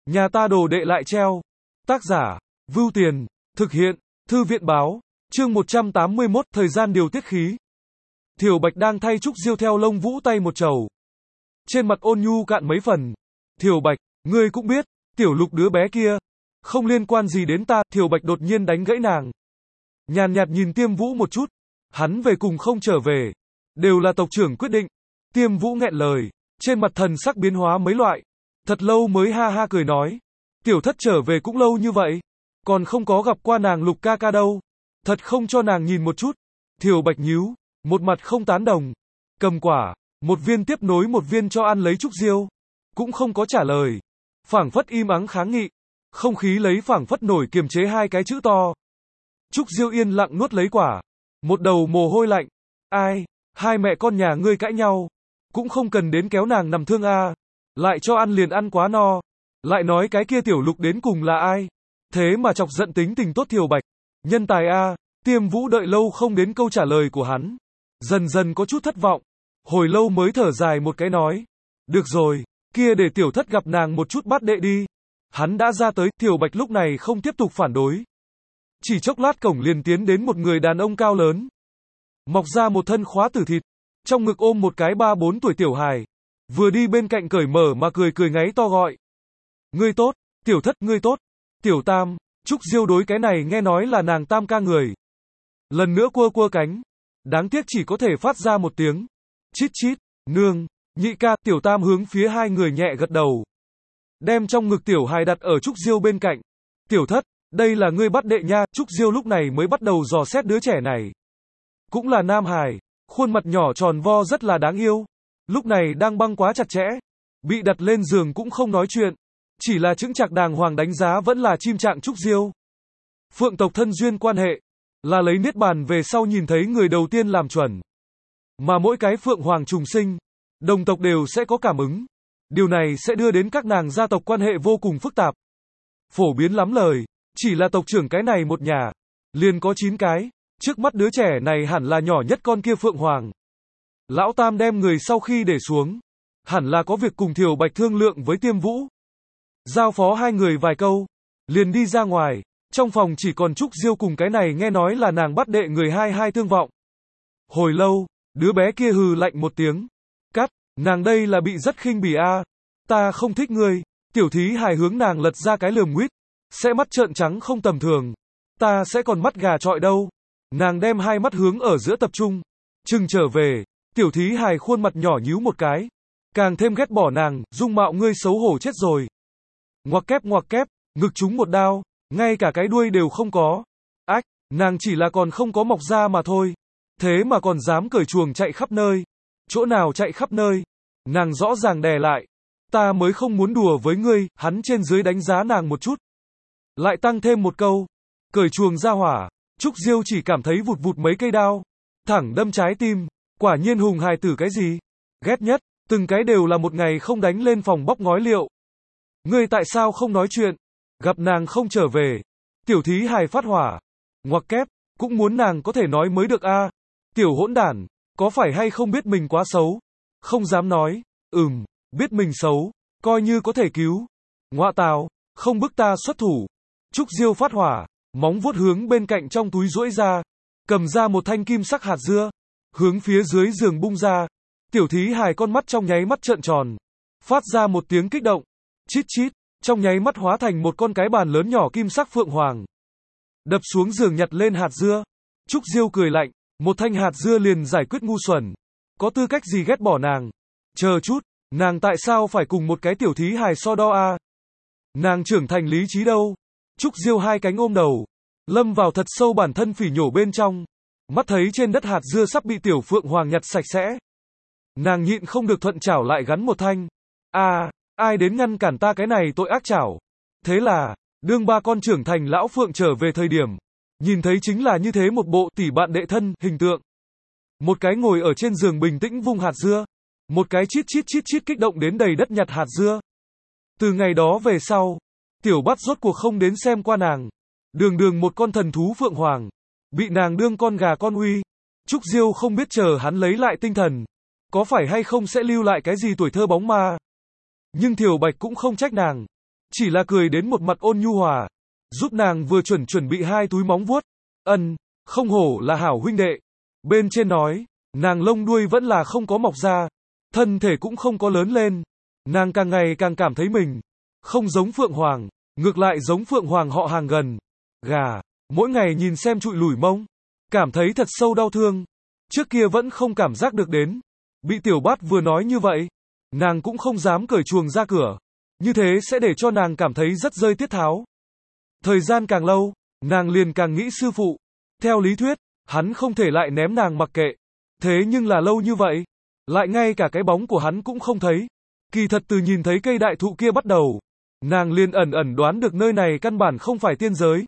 Nhà ta đồ đệ lại treo. Tác giả, Vưu Tiền, thực hiện, Thư viện báo, chương 181, thời gian điều tiết khí. Thiều Bạch đang thay Trúc Diêu theo lông vũ tay một trầu. Trên mặt ôn nhu cạn mấy phần. Thiều Bạch, ngươi cũng biết, Tiểu Lục đứa bé kia, không liên quan gì đến ta. Thiều Bạch đột nhiên đánh gãy nàng. Nhàn nhạt nhìn Tiêm Vũ một chút. Hắn về cùng không trở về, đều là tộc trưởng quyết định. Tiêm Vũ nghẹn lời, trên mặt thần sắc biến hóa mấy loại. Thật lâu mới ha ha cười nói. Tiểu thất trở về cũng lâu như vậy, còn không có gặp qua nàng Lục ca ca đâu. Thật không cho nàng nhìn một chút. Thiều Bạch nhíu, một mặt không tán đồng. Cầm quả, một viên tiếp nối một viên cho ăn lấy Trúc Diêu. Cũng không có trả lời. Phảng phất im ắng kháng nghị. Không khí lấy phảng phất nổi kiềm chế hai cái chữ to. Trúc Diêu yên lặng nuốt lấy quả. Một đầu mồ hôi lạnh. Ai, hai mẹ con nhà ngươi cãi nhau. Cũng không cần đến kéo nàng nằm thương a. Lại cho ăn liền ăn quá no. Lại nói cái kia Tiểu Lục đến cùng là ai? Thế mà chọc giận tính tình tốt Thiều Bạch. Nhân tài a. Tiêm Vũ đợi lâu không đến câu trả lời của hắn. Dần dần có chút thất vọng. Hồi lâu mới thở dài một cái nói. Được rồi, kia để tiểu thất gặp nàng một chút bát đệ đi. Hắn đã ra tới, Thiều Bạch lúc này không tiếp tục phản đối. Chỉ chốc lát cổng liền tiến đến một người đàn ông cao lớn. Mọc ra một thân khóa tử thịt. Trong ngực ôm một cái 3-4 tuổi tiểu hài. Vừa đi bên cạnh cởi mở mà cười ngáy to gọi. Ngươi tốt, tiểu thất, ngươi tốt. Tiểu tam, Trúc Diêu đối cái này nghe nói là nàng tam ca người. Lần nữa cua cánh. Đáng tiếc chỉ có thể phát ra một tiếng. Chít chít, nương, nhị ca, tiểu tam hướng phía hai người nhẹ gật đầu. Đem trong ngực tiểu hài đặt ở Trúc Diêu bên cạnh. Tiểu thất, đây là ngươi bắt đệ nha. Trúc Diêu lúc này mới bắt đầu dò xét đứa trẻ này. Cũng là nam hài, khuôn mặt nhỏ tròn vo rất là đáng yêu. Lúc này đang băng quá chặt chẽ. Bị đặt lên giường cũng không nói chuyện. Chỉ là chững chạc đàng hoàng đánh giá vẫn là chim trạng Trúc Diêu. Phượng tộc thân duyên quan hệ. Là lấy niết bàn về sau nhìn thấy người đầu tiên làm chuẩn. Mà mỗi cái Phượng Hoàng trùng sinh, đồng tộc đều sẽ có cảm ứng. Điều này sẽ đưa đến các nàng gia tộc quan hệ vô cùng phức tạp. Phổ biến lắm lời, chỉ là tộc trưởng cái này một nhà, liền có 9 cái. Trước mắt đứa trẻ này hẳn là nhỏ nhất con kia Phượng Hoàng. Lão Tam đem người sau khi để xuống, hẳn là có việc cùng Thiều Bạch thương lượng với Tiêm Vũ. Giao phó hai người vài câu, liền đi ra ngoài. Trong phòng chỉ còn Trúc Diêu cùng cái này nghe nói là nàng bắt đệ người hai thương vọng. Hồi lâu, đứa bé kia hừ lạnh một tiếng. Cắt, nàng đây là bị rất khinh bỉ a. Ta không thích ngươi. Tiểu thí hài hướng nàng lật ra cái lườm nguýt. Sẽ mắt trợn trắng không tầm thường. Ta sẽ còn mắt gà trọi đâu. Nàng đem hai mắt hướng ở giữa tập trung. Chừng trở về, tiểu thí hài khuôn mặt nhỏ nhíu một cái. Càng thêm ghét bỏ nàng, dung mạo ngươi xấu hổ chết rồi. Ngoặc kép, ngực trúng một đao. Ngay cả cái đuôi đều không có. Ách, nàng chỉ là còn không có mọc ra mà thôi. Thế mà còn dám cởi chuồng chạy khắp nơi. Chỗ nào chạy khắp nơi? Nàng rõ ràng đè lại. Ta mới không muốn đùa với ngươi. Hắn trên dưới đánh giá nàng một chút. Lại tăng thêm một câu. Cởi chuồng ra hỏa. Trúc Diêu chỉ cảm thấy vụt vụt mấy cây đao. Thẳng đâm trái tim. Quả nhiên hùng hài tử cái gì? Ghét nhất. Từng cái đều là một ngày không đánh lên phòng bóc ngói liệu. Ngươi tại sao không nói chuyện? Gặp nàng không trở về. Tiểu thí hài phát hỏa. Ngoặc kép, cũng muốn nàng có thể nói mới được a. Tiểu hỗn đản, có phải hay không biết mình quá xấu? Không dám nói. Biết mình xấu, coi như có thể cứu. Ngoạ tào, không bức ta xuất thủ. Trúc Diêu phát hỏa, móng vuốt hướng bên cạnh trong túi duỗi ra. Cầm ra một thanh kim sắc hạt dưa. Hướng phía dưới giường bung ra. Tiểu thí hài con mắt trong nháy mắt trợn tròn. Phát ra một tiếng kích động. Chít chít. Trong nháy mắt hóa thành một con cái bàn lớn nhỏ kim sắc Phượng Hoàng. Đập xuống giường nhặt lên hạt dưa. Trúc Diêu cười lạnh. Một thanh hạt dưa liền giải quyết ngu xuẩn. Có tư cách gì ghét bỏ nàng? Chờ chút, nàng tại sao phải cùng một cái tiểu thí hài so đo a? Nàng trưởng thành lý trí đâu? Trúc Diêu hai cánh ôm đầu. Lâm vào thật sâu bản thân phỉ nhổ bên trong. Mắt thấy trên đất hạt dưa sắp bị tiểu Phượng Hoàng nhặt sạch sẽ. Nàng nhịn không được thuận chảo lại gắn một thanh. Ai đến ngăn cản ta cái này tội ác chảo. Thế là, đương ba con trưởng thành lão Phượng trở về thời điểm. Nhìn thấy chính là như thế một bộ tỷ bạn đệ thân, hình tượng. Một cái ngồi ở trên giường bình tĩnh vung hạt dưa. Một cái chít kích động đến đầy đất nhặt hạt dưa. Từ ngày đó về sau, tiểu bắt rốt cuộc không đến xem qua nàng. Đường một con thần thú Phượng Hoàng. Bị nàng đương con gà con uy. Trúc Diêu không biết chờ hắn lấy lại tinh thần. Có phải hay không sẽ lưu lại cái gì tuổi thơ bóng ma. Nhưng Thiều Bạch cũng không trách nàng. chỉ là cười đến một mặt ôn nhu hòa, giúp nàng vừa chuẩn bị 2 túi móng vuốt. Không hổ là hảo huynh đệ. Bên trên nói, nàng lông đuôi vẫn là không có mọc ra, thân thể cũng không có lớn lên. Nàng càng ngày càng cảm thấy mình không giống Phượng Hoàng, ngược lại giống Phượng Hoàng họ hàng gần. Gà, mỗi ngày nhìn xem trụi lủi mông, cảm thấy thật sâu đau thương. Trước kia vẫn không cảm giác được đến. Bị Tiểu Bát vừa nói như vậy, nàng cũng không dám cởi chuồng ra cửa. Như thế sẽ để cho nàng cảm thấy rất rơi tiết tháo. Thời gian càng lâu, nàng liền càng nghĩ sư phụ. Theo lý thuyết, hắn không thể lại ném nàng mặc kệ. Thế nhưng là lâu như vậy, lại ngay cả cái bóng của hắn cũng không thấy. Kỳ thật từ nhìn thấy cây đại thụ kia bắt đầu, nàng liền ẩn đoán được nơi này căn bản không phải tiên giới.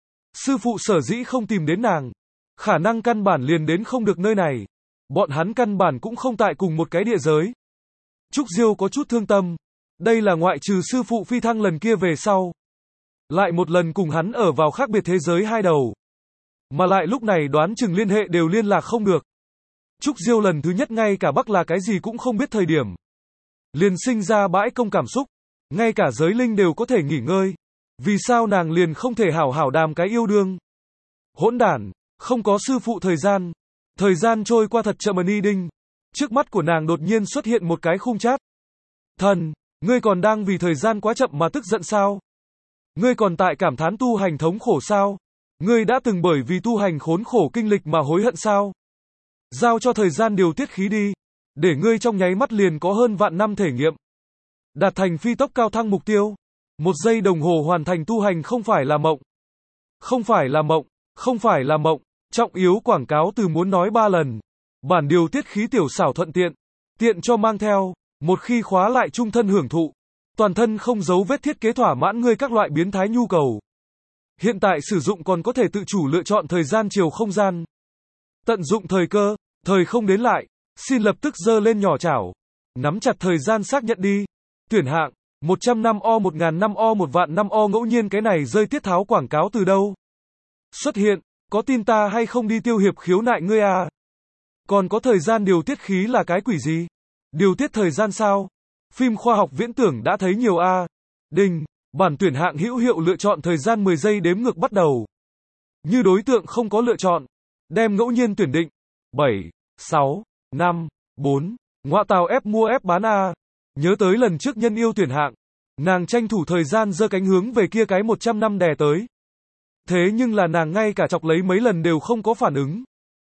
Sư phụ sở dĩ không tìm đến nàng, khả năng căn bản liền đến không được nơi này. Bọn hắn căn bản cũng không tại cùng một cái địa giới. Trúc Diêu có chút thương tâm. Đây là ngoại trừ sư phụ phi thăng lần kia về sau, lại một lần cùng hắn ở vào khác biệt thế giới hai đầu. Mà lại lúc này đoán chừng liên hệ đều liên lạc không được. Trúc Diêu lần thứ nhất ngay cả Bắc là cái gì cũng không biết thời điểm, liền sinh ra bãi công cảm xúc. Ngay cả giới linh đều có thể nghỉ ngơi. Vì sao nàng liền không thể hảo hảo đàm cái yêu đương? Hỗn đản, không có sư phụ thời gian. Thời gian trôi qua thật chậm ni đinh. Trước mắt của nàng đột nhiên xuất hiện một cái khung chat. Thần, ngươi còn đang vì thời gian quá chậm mà tức giận sao? Ngươi còn tại cảm thán tu hành thống khổ sao? Ngươi đã từng bởi vì tu hành khốn khổ kinh lịch mà hối hận sao? Giao cho thời gian điều tiết khí đi, để ngươi trong nháy mắt liền có hơn vạn năm thể nghiệm. Đạt thành phi tốc cao thăng mục tiêu. 1 giây đồng hồ hoàn thành tu hành không phải là mộng. Không phải là mộng, không phải là mộng. Trọng yếu quảng cáo từ muốn nói 3 lần. Bản điều tiết khí tiểu xảo thuận tiện. Tiện cho mang theo. Một khi khóa lại trung thân hưởng thụ. Toàn thân không dấu vết thiết kế thỏa mãn ngươi các loại biến thái nhu cầu. Hiện tại sử dụng còn có thể tự chủ lựa chọn thời gian chiều không gian. Tận dụng thời cơ, thời không đến lại. Xin lập tức giơ lên nhỏ chảo. Nắm chặt thời gian xác nhận đi. Tuyển hạng, 100 năm o 1000 năm o 1 vạn năm o ngẫu nhiên cái này rơi tiết tháo quảng cáo từ đâu? Xuất hiện, có tin ta hay không đi tiêu hiệp khiếu nại ngươi à? Còn có thời gian điều tiết khí là cái quỷ gì? Điều tiết thời gian sao? Phim khoa học viễn tưởng đã thấy nhiều a. Đinh, bản tuyển hạng hữu hiệu lựa chọn thời gian 10 giây đếm ngược bắt đầu. Như đối tượng không có lựa chọn, đem ngẫu nhiên tuyển định. 7, 6, 5, 4. Ngoạ tào ép mua ép bán a. Nhớ tới lần trước nhân yêu tuyển hạng, nàng tranh thủ thời gian giơ cánh hướng về kia cái 100 năm đè tới. Thế nhưng là nàng ngay cả chọc lấy mấy lần đều không có phản ứng.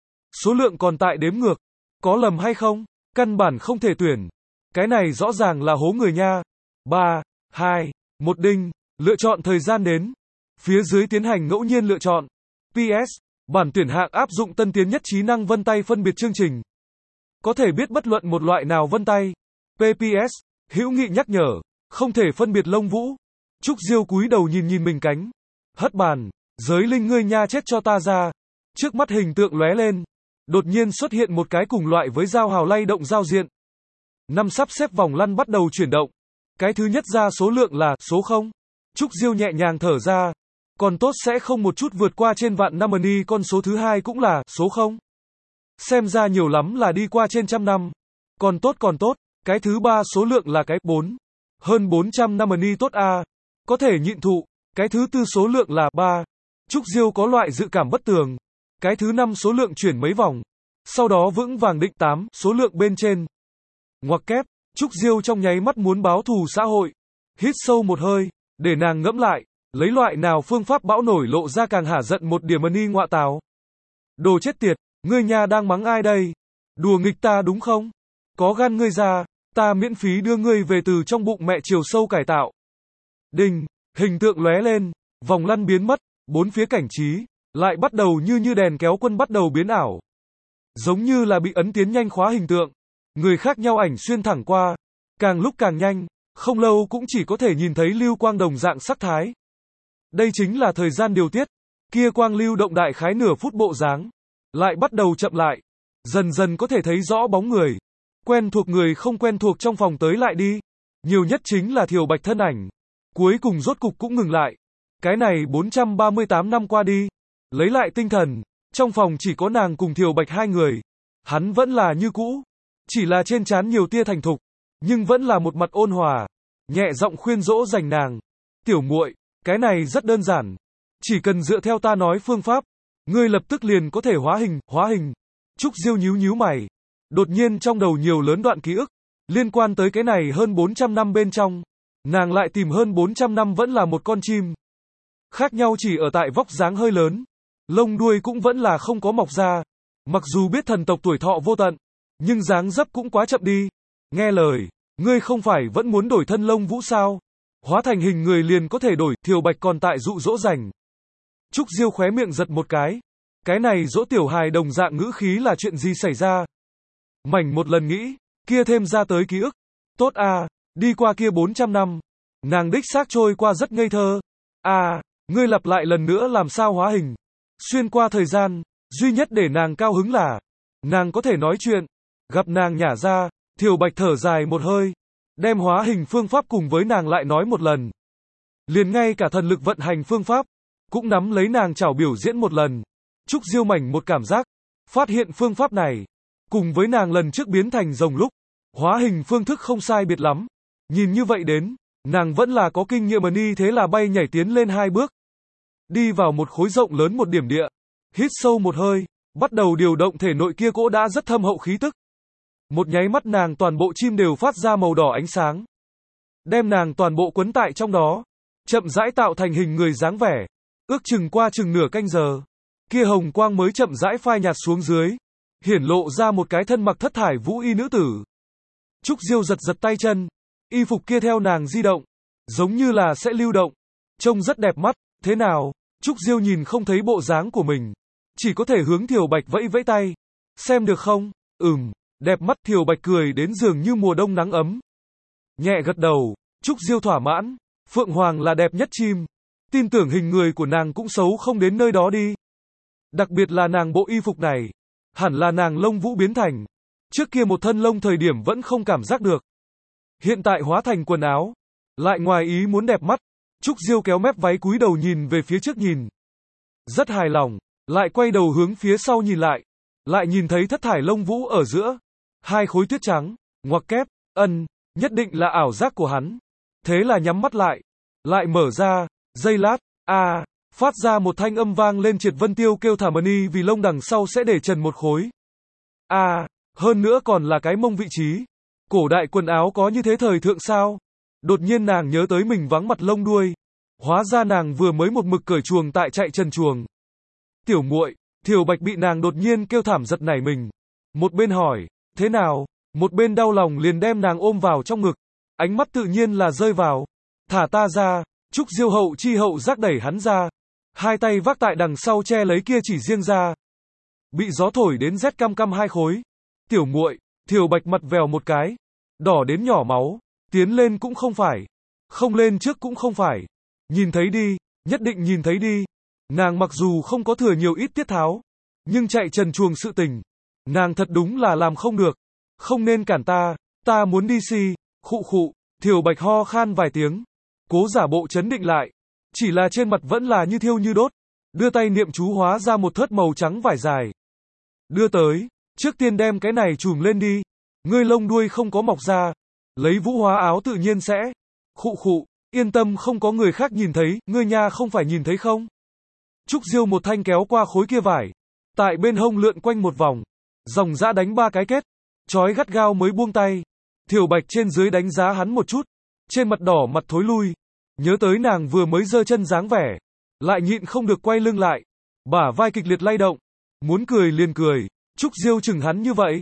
Số lượng còn tại đếm ngược. Có lầm hay không? Căn bản không thể tuyển. Cái này rõ ràng là hố người nha. 3, 2, 1 đinh. Lựa chọn thời gian đến. Phía dưới tiến hành ngẫu nhiên lựa chọn. PS. Bản tuyển hạng áp dụng tân tiến nhất trí năng vân tay phân biệt chương trình. Có thể biết bất luận một loại nào vân tay. PPS. Hữu nghị nhắc nhở. Không thể phân biệt lông vũ. Trúc Diêu cúi đầu nhìn mình cánh. Hất bàn. Giới linh ngươi nha chết cho ta ra. Trước mắt hình tượng lóe lên. Đột nhiên xuất hiện một cái cùng loại với dao hào lay động giao diện. 5 sắp xếp vòng lăn bắt đầu chuyển động. Cái thứ nhất ra số lượng là số 0. Trúc Diêu nhẹ nhàng thở ra. Còn tốt sẽ không một chút vượt qua trên vạn năm ni, con số thứ hai cũng là số 0. Xem ra nhiều lắm là đi qua trên trăm năm. Còn tốt. Cái thứ ba số lượng là cái 4. Hơn 400 năm ni tốt a. Có thể nhịn thụ. Cái thứ tư số lượng là 3. Trúc Diêu có loại dự cảm bất tường. Cái thứ 5 số lượng chuyển mấy vòng. Sau đó vững vàng định 8 số lượng bên trên. Ngoặc kép, Trúc Diêu trong nháy mắt muốn báo thù xã hội. Hít sâu một hơi, để nàng ngẫm lại, lấy loại nào phương pháp bão nổi lộ ra càng hả giận một điểm ni ngọa táo. Đồ chết tiệt, ngươi nhà đang mắng ai đây? Đùa nghịch ta đúng không? Có gan ngươi ra, ta miễn phí đưa ngươi về từ trong bụng mẹ chiều sâu cải tạo. Đinh, hình tượng lóe lên, vòng lăn biến mất, bốn phía cảnh trí lại bắt đầu như đèn kéo quân bắt đầu biến ảo. Giống như là bị ấn tiến nhanh khóa hình tượng. Người khác nhau ảnh xuyên thẳng qua, càng lúc càng nhanh, không lâu cũng chỉ có thể nhìn thấy lưu quang đồng dạng sắc thái. Đây chính là thời gian điều tiết. Kia quang lưu động đại khái nửa phút bộ dáng, lại bắt đầu chậm lại, dần dần có thể thấy rõ bóng người. Quen thuộc người không quen thuộc trong phòng tới lại đi. Nhiều nhất chính là Thiều Bạch thân ảnh. Cuối cùng rốt cục cũng ngừng lại. Cái này 438 năm qua đi. Lấy lại tinh thần, trong phòng chỉ có nàng cùng Thiều Bạch hai người. Hắn vẫn là như cũ. Chỉ là trên trán nhiều tia thành thục, nhưng vẫn là một mặt ôn hòa, nhẹ giọng khuyên dỗ dành nàng. Tiểu muội, cái này rất đơn giản. Chỉ cần dựa theo ta nói phương pháp, ngươi lập tức liền có thể hóa hình. Trúc Diêu nhíu nhíu mày. Đột nhiên trong đầu nhiều lớn đoạn ký ức, liên quan tới cái này hơn 400 năm bên trong. Nàng lại tìm hơn 400 năm vẫn là một con chim. Khác nhau chỉ ở tại vóc dáng hơi lớn. Lông đuôi cũng vẫn là không có mọc ra. Mặc dù biết thần tộc tuổi thọ vô tận, nhưng dáng dấp cũng quá chậm đi. Nghe lời, ngươi không phải vẫn muốn đổi thân Lông Vũ sao? Hóa thành hình người liền có thể đổi, Thiều Bạch còn tại dụ dỗ rảnh. Trúc Diêu khóe miệng giật một cái. Cái này dỗ tiểu hài đồng dạng ngữ khí là chuyện gì xảy ra? Mảnh một lần nghĩ, kia thêm ra tới ký ức. Tốt à, đi qua kia 400 năm. Nàng đích xác trôi qua rất ngây thơ. À, ngươi lặp lại lần nữa làm sao hóa hình? Xuyên qua thời gian, duy nhất để nàng cao hứng là nàng có thể nói chuyện. Gặp nàng nhả ra, Thiều Bạch thở dài một hơi, đem hóa hình phương pháp cùng với nàng lại nói một lần. Liền ngay cả thần lực vận hành phương pháp cũng nắm lấy nàng chảo biểu diễn một lần. Trúc Diêu mảnh một cảm giác, phát hiện phương pháp này cùng với nàng lần trước biến thành rồng lúc hóa hình phương thức không sai biệt lắm. Nhìn như vậy đến, nàng vẫn là có kinh nghiệm y, thế là bay nhảy tiến lên 2 bước, đi vào một khối rộng lớn một điểm địa, hít sâu một hơi, bắt đầu điều động thể nội kia cỗ đã rất thâm hậu khí tức. Một nháy mắt nàng toàn bộ chim đều phát ra màu đỏ ánh sáng, đem nàng toàn bộ quấn tại trong đó, chậm rãi tạo thành hình người dáng vẻ. Ước chừng qua chừng nửa canh giờ, kia hồng quang mới chậm rãi phai nhạt xuống dưới, hiển lộ ra một cái thân mặc thất thải vũ y nữ tử. Trúc Diêu giật giật tay chân, y phục kia theo nàng di động, giống như là sẽ lưu động, trông rất đẹp mắt. Thế nào? Trúc Diêu nhìn không thấy bộ dáng của mình, chỉ có thể hướng Thiều Bạch vẫy vẫy tay. Xem được không? Đẹp mắt. Thiều Bạch cười đến dường như mùa đông nắng ấm. Nhẹ gật đầu, Trúc Diêu thỏa mãn. Phượng Hoàng là đẹp nhất chim. Tin tưởng hình người của nàng cũng xấu không đến nơi đó đi. Đặc biệt là nàng bộ y phục này, hẳn là nàng Lông Vũ biến thành. Trước kia một thân lông thời điểm vẫn không cảm giác được. Hiện tại hóa thành quần áo, lại ngoài ý muốn đẹp mắt. Trúc Diêu kéo mép váy cúi đầu nhìn về phía trước nhìn. Rất hài lòng, lại quay đầu hướng phía sau nhìn lại nhìn thấy thất thải lông vũ ở giữa. 2 khối tuyết trắng, ngoặc kép, nhất định là ảo giác của hắn. Thế là nhắm mắt lại mở ra, giây lát, phát ra một thanh âm vang lên. Triệt Vân Tiêu kêu thảm ân vì lông đằng sau sẽ để trần một khối. Hơn nữa còn là cái mông vị trí. Cổ đại quần áo có như thế thời thượng sao? Đột nhiên nàng nhớ tới mình vắng mặt lông đuôi. Hóa ra nàng vừa mới một mực cởi chuồng tại chạy trần chuồng. Tiểu muội, Thiều Bạch bị nàng đột nhiên kêu thảm giật nảy mình. Một bên hỏi, thế nào? Một bên đau lòng liền đem nàng ôm vào trong ngực. Ánh mắt tự nhiên là rơi vào. Thả ta ra. Trúc Diêu hậu chi hậu giác đẩy hắn ra. 2 tay vác tại đằng sau che lấy kia chỉ riêng ra. Bị gió thổi đến rét căm căm 2 khối. Tiểu muội, Thiều Bạch mặt vèo một cái. Đỏ đến nhỏ máu. Tiến lên cũng không phải. Không lên trước cũng không phải. Nhìn thấy đi, nhất định nhìn thấy đi. Nàng mặc dù không có thừa nhiều ít tiết tháo, nhưng chạy trần chuồng sự tình, nàng thật đúng là làm không được. Không nên cản ta muốn đi xì. Khụ. Thiều Bạch ho khan vài tiếng, cố giả bộ chấn định lại, chỉ là trên mặt vẫn là như thiêu như đốt, đưa tay niệm chú hóa ra một thớt màu trắng vải dài. Đưa tới, trước tiên đem cái này trùm lên đi, ngươi lông đuôi không có mọc ra, lấy vũ hóa áo tự nhiên sẽ. Khụ, yên tâm không có người khác nhìn thấy, ngươi nha không phải nhìn thấy không? Trúc Diêu một thanh kéo qua khối kia vải, tại bên hông lượn quanh một vòng, dòng dã đánh 3 cái kết, trói gắt gao mới buông tay. Thiều Bạch trên dưới đánh giá hắn một chút, trên mặt đỏ mặt thối lui, nhớ tới nàng vừa mới giơ chân dáng vẻ, lại nhịn không được quay lưng lại, bả vai kịch liệt lay động, muốn cười liền cười. Trúc Diêu chừng hắn như vậy,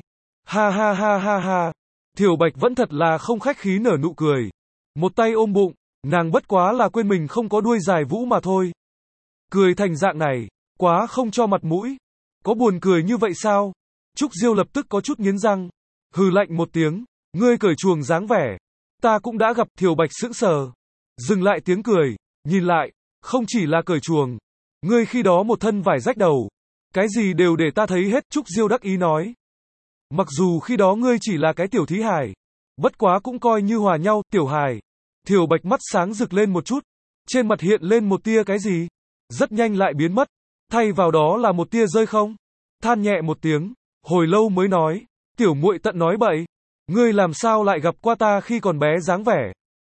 ha. Thiều Bạch vẫn thật là không khách khí nở nụ cười, một tay ôm bụng, nàng bất quá là quên mình không có đuôi dài vũ mà thôi. Cười thành dạng này, quá không cho mặt mũi, có buồn cười như vậy sao? Trúc Diêu lập tức có chút nghiến răng, hừ lạnh một tiếng, ngươi cởi chuồng dáng vẻ, ta cũng đã gặp. Thiều Bạch sững sờ, dừng lại tiếng cười, nhìn lại, không chỉ là cởi chuồng, ngươi khi đó một thân vải rách đầu, cái gì đều để ta thấy hết. Trúc Diêu đắc ý nói, mặc dù khi đó ngươi chỉ là cái tiểu thí hài, bất quá cũng coi như hòa nhau. Tiểu hài. Thiều Bạch mắt sáng rực lên một chút, trên mặt hiện lên một tia cái gì, rất nhanh lại biến mất, thay vào đó là một tia rơi không. Than nhẹ một tiếng, hồi lâu mới nói, tiểu muội tận nói bậy, ngươi làm sao lại gặp qua ta khi còn bé dáng vẻ.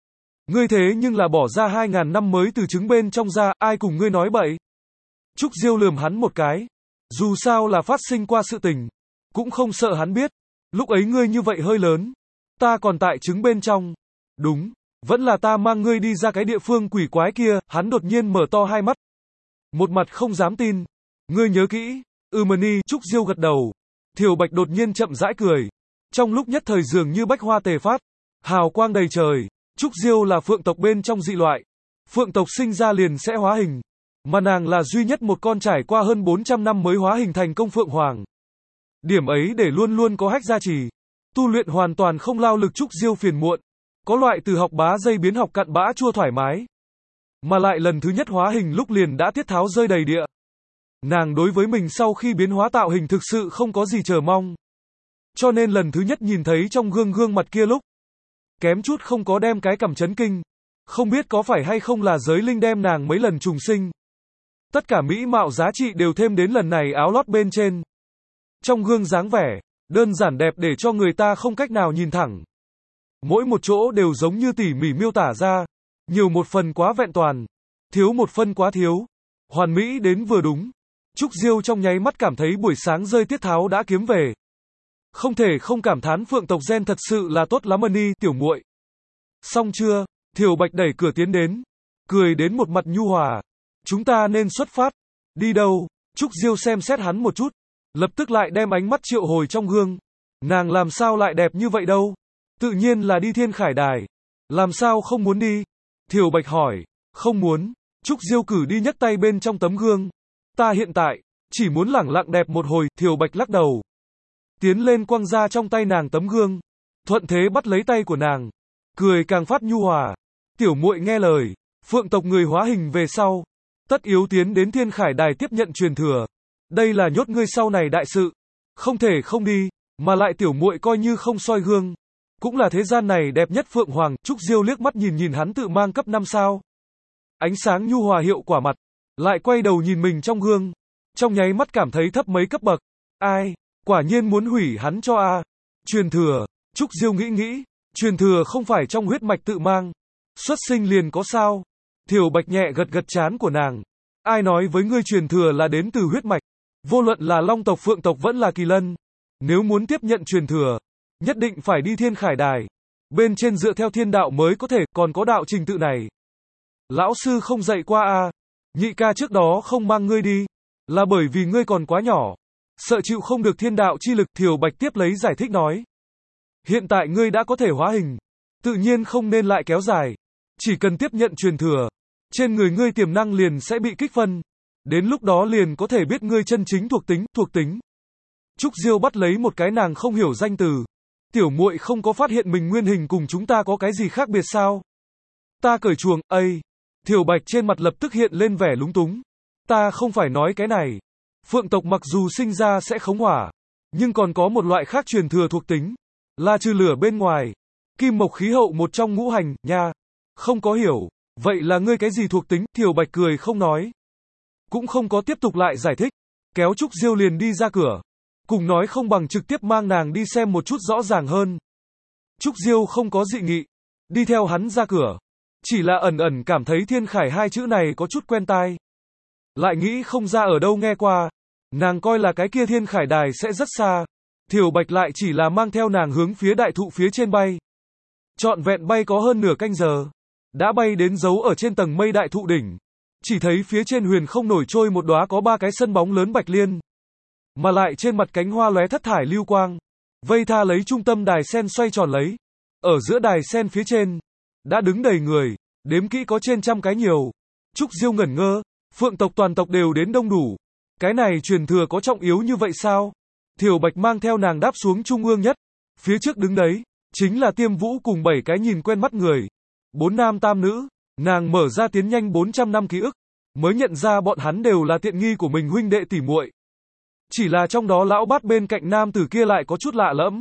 Ngươi thế nhưng là bỏ ra 2.000 năm mới từ trứng bên trong ra, ai cùng ngươi nói bậy. Trúc Diêu lườm hắn một cái. Dù sao là phát sinh qua sự tình. Cũng không sợ hắn biết. Lúc ấy ngươi như vậy hơi lớn. Ta còn tại trứng bên trong. Đúng. Vẫn là ta mang ngươi đi ra cái địa phương quỷ quái kia. Hắn đột nhiên mở to hai mắt. Một mặt không dám tin. Ngươi nhớ kỹ. Mani. Trúc Diêu gật đầu. Thiều Bạch đột nhiên chậm rãi cười. Trong lúc nhất thời dường như bách hoa tề phát. Hào quang đầy trời. Trúc Diêu là phượng tộc bên trong dị loại. Phượng tộc sinh ra liền sẽ hóa hình. Mà nàng là duy nhất một con trải qua hơn 400 năm mới hóa hình thành công phượng hoàng. Điểm ấy để luôn luôn có hách gia trì. Tu luyện hoàn toàn không lao lực. Trúc Diêu phiền muộn. Có loại từ học bá dây biến học cặn bã chua thoải mái. Mà lại lần thứ nhất hóa hình lúc liền đã tiết tháo rơi đầy địa. Nàng đối với mình sau khi biến hóa tạo hình thực sự không có gì chờ mong. Cho nên lần thứ nhất nhìn thấy trong gương mặt kia lúc, kém chút không có đem cái cằm chấn kinh. Không biết có phải hay không là giới linh đem nàng mấy lần trùng sinh. Tất cả mỹ mạo giá trị đều thêm đến lần này áo lót bên trên. Trong gương dáng vẻ, đơn giản đẹp để cho người ta không cách nào nhìn thẳng. Mỗi một chỗ đều giống như tỉ mỉ miêu tả ra. Nhiều một phần quá vẹn toàn. Thiếu một phân quá thiếu. Hoàn mỹ đến vừa đúng. Trúc Diêu trong nháy mắt cảm thấy buổi sáng rơi tiết tháo đã kiếm về. Không thể không cảm thán phượng tộc gen thật sự là tốt lắm Mani, tiểu muội. Xong chưa? Thiều Bạch đẩy cửa tiến đến. Cười đến một mặt nhu hòa. Chúng ta nên xuất phát. Đi đâu? Trúc Diêu xem xét hắn một chút. Lập tức lại đem ánh mắt triệu hồi trong gương. Nàng làm sao lại đẹp như vậy đâu? Tự nhiên là đi Thiên Khải Đài. Làm sao không muốn đi? Thiều Bạch hỏi. Không muốn. Trúc Diêu cử đi nhấc tay bên trong tấm gương. Ta hiện tại, chỉ muốn lẳng lặng đẹp một hồi. Thiều Bạch lắc đầu. Tiến lên quăng ra trong tay nàng tấm gương. Thuận thế bắt lấy tay của nàng. Cười càng phát nhu hòa. Tiểu muội nghe lời. Phượng tộc người hóa hình về sau. Tất yếu tiến đến Thiên Khải Đài tiếp nhận truyền thừa. Đây là nhốt ngươi sau này đại sự. Không thể không đi. Mà lại tiểu muội coi như không soi gương. Cũng là thế gian này đẹp nhất Phượng Hoàng. Trúc Diêu liếc mắt nhìn hắn tự mang cấp 5 sao. Ánh sáng nhu hòa hiệu quả mặt. Lại quay đầu nhìn mình trong gương. Trong nháy mắt cảm thấy thấp mấy cấp bậc. Ai? Quả nhiên muốn hủy hắn cho a. Truyền thừa. Trúc Diêu nghĩ. Truyền thừa không phải trong huyết mạch tự mang. Xuất sinh liền có sao? Thiều Bạch nhẹ gật trán của nàng. Ai nói với ngươi truyền thừa là đến từ huyết mạch? Vô luận là long tộc phượng tộc vẫn là kỳ lân. Nếu muốn tiếp nhận truyền thừa, nhất định phải đi Thiên Khải Đài. Bên trên dựa theo thiên đạo mới có thể, còn có đạo trình tự này. Lão sư không dạy qua a. Nhị ca trước đó không mang ngươi đi. Là bởi vì ngươi còn quá nhỏ. Sợ chịu không được thiên đạo chi lực. Thiều Bạch tiếp lấy giải thích nói. Hiện tại ngươi đã có thể hóa hình. Tự nhiên không nên lại kéo dài. Chỉ cần tiếp nhận truyền thừa. Trên người ngươi tiềm năng liền sẽ bị kích phân. Đến lúc đó liền có thể biết ngươi chân chính thuộc tính. Trúc Diêu bắt lấy một cái nàng không hiểu danh từ. Tiểu muội không có phát hiện mình nguyên hình cùng chúng ta có cái gì khác biệt sao? Ta cởi chuồng, Thiều Bạch trên mặt lập tức hiện lên vẻ lúng túng. Ta không phải nói cái này. Phượng tộc mặc dù sinh ra sẽ khống hỏa, nhưng còn có một loại khác truyền thừa thuộc tính. Là trừ lửa bên ngoài. Kim mộc khí hậu một trong ngũ hành, nha. Không có hiểu. Vậy là ngươi cái gì thuộc tính? Thiều Bạch cười không nói. Cũng không có tiếp tục lại giải thích. Kéo Trúc Diêu liền đi ra cửa. Cùng nói không bằng trực tiếp mang nàng đi xem một chút rõ ràng hơn. Trúc Diêu không có dị nghị. Đi theo hắn ra cửa. Chỉ là ẩn cảm thấy Thiên Khải hai chữ này có chút quen tai. Lại nghĩ không ra ở đâu nghe qua. Nàng coi là cái kia Thiên Khải Đài sẽ rất xa. Thiều Bạch lại chỉ là mang theo nàng hướng phía đại thụ phía trên bay. Trọn vẹn bay có hơn nửa canh giờ. Đã bay đến dấu ở trên tầng mây đại thụ đỉnh. Chỉ thấy phía trên huyền không nổi trôi một đóa có 3 cái sân bóng lớn bạch liên. Mà lại trên mặt cánh hoa lóe thất thải lưu quang. Vây tha lấy trung tâm đài sen xoay tròn lấy. Ở giữa đài sen phía trên. Đã đứng đầy người. Đếm kỹ có trên trăm cái nhiều. Trúc Diêu ngẩn ngơ. Phượng tộc toàn tộc đều đến đông đủ. Cái này truyền thừa có trọng yếu như vậy sao? Thiều Bạch mang theo nàng đáp xuống trung ương nhất. Phía trước đứng đấy. Chính là Tiêm Vũ cùng 7 cái nhìn quen mắt người. 4 nam tam nữ. Nàng mở ra tiến nhanh 400 năm ký ức. Mới nhận ra bọn hắn đều là tiện nghi của mình huynh đệ tỉ muội. Chỉ là trong đó lão bát bên cạnh nam tử kia lại có chút lạ lẫm.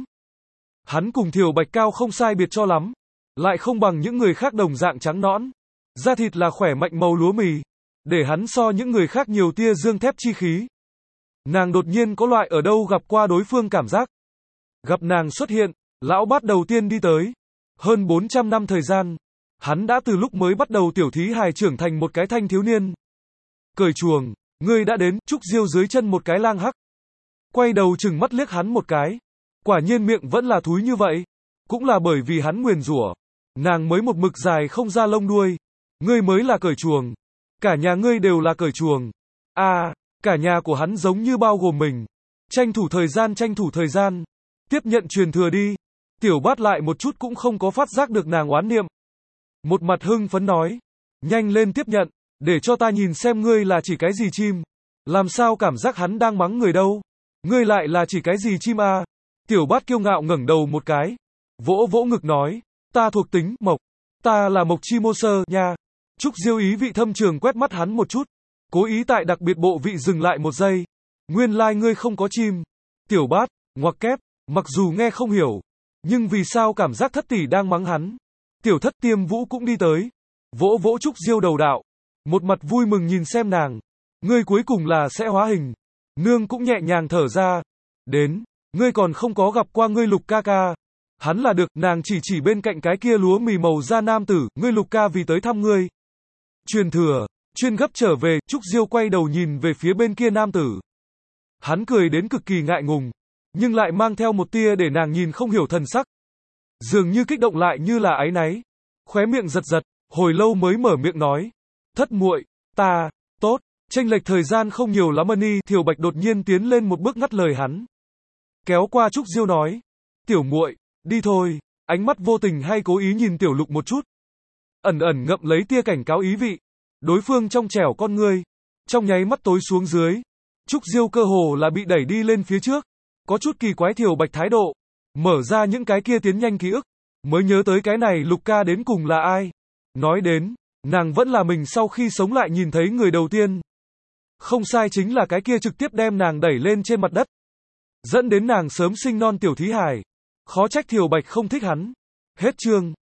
Hắn cùng Thiều Bạch cao không sai biệt cho lắm. Lại không bằng những người khác đồng dạng trắng nõn. Da thịt là khỏe mạnh màu lúa mì. Để hắn so những người khác nhiều tia dương thép chi khí. Nàng đột nhiên có loại ở đâu gặp qua đối phương cảm giác. Gặp nàng xuất hiện, lão bát đầu tiên đi tới. Hơn 400 năm thời gian. Hắn đã từ lúc mới bắt đầu tiểu thí hài trưởng thành một cái thanh thiếu niên. Cởi chuồng, ngươi đã đến, Trúc Diêu dưới chân một cái lang hắc. Quay đầu chừng mắt liếc hắn một cái. Quả nhiên miệng vẫn là thúi như vậy. Cũng là bởi vì hắn nguyền rủa, nàng mới một mực dài không ra lông đuôi. Ngươi mới là cởi chuồng. Cả nhà ngươi đều là cởi chuồng. Cả nhà của hắn giống như bao gồm mình. Tranh thủ thời gian. Tiếp nhận truyền thừa đi. Tiểu Bát lại một chút cũng không có phát giác được nàng oán niệm. Một mặt hưng phấn nói. Nhanh lên tiếp nhận, để cho ta nhìn xem ngươi là chỉ cái gì chim. Làm sao cảm giác hắn đang mắng người đâu. Ngươi lại là chỉ cái gì chim à? Tiểu Bát kiêu ngạo ngẩng đầu một cái. Vỗ vỗ ngực nói. Ta thuộc tính, mộc. Ta là mộc chi mô sơ, nha. Trúc Diêu ý vị thâm trường quét mắt hắn một chút. Cố ý tại đặc biệt bộ vị dừng lại một giây. Nguyên lai ngươi không có chim. Tiểu Bát, ngoặc kép, mặc dù nghe không hiểu. Nhưng vì sao cảm giác thất tỷ đang mắng hắn. Tiểu thất Tiêm Vũ cũng đi tới. Vỗ vỗ Trúc Diêu đầu đạo. Một mặt vui mừng nhìn xem nàng. Ngươi cuối cùng là sẽ hóa hình. Nương cũng nhẹ nhàng thở ra. Đến, ngươi còn không có gặp qua ngươi Lục ca ca. Hắn là được, nàng chỉ bên cạnh cái kia lúa mì màu da nam tử, ngươi Lục ca vì tới thăm ngươi. Truyền thừa, chuyên gấp trở về, Trúc Diêu quay đầu nhìn về phía bên kia nam tử. Hắn cười đến cực kỳ ngại ngùng, nhưng lại mang theo một tia để nàng nhìn không hiểu thần sắc. Dường như kích động lại như là áy náy. Khóe miệng giật giật, hồi lâu mới mở miệng nói. Thất muội, ta, tốt, chênh lệch thời gian không nhiều lắm Ni, Thiều Bạch đột nhiên tiến lên một bước ngắt lời hắn. Kéo qua Trúc Diêu nói. Tiểu muội, đi thôi, ánh mắt vô tình hay cố ý nhìn Tiểu Lục một chút. Ẩn ẩn ngậm lấy tia cảnh cáo ý vị. Đối phương trong trẻo con ngươi, trong nháy mắt tối xuống dưới. Trúc Diêu cơ hồ là bị đẩy đi lên phía trước. Có chút kỳ quái Thiều Bạch thái độ. Mở ra những cái kia tiến nhanh ký ức. Mới nhớ tới cái này Lục ca đến cùng là ai. Nói đến, nàng vẫn là mình sau khi sống lại nhìn thấy người đầu tiên. Không sai chính là cái kia trực tiếp đem nàng đẩy lên trên mặt đất. Dẫn đến nàng sớm sinh non tiểu thí hài. Khó trách Thiều Bạch không thích hắn. Hết chương.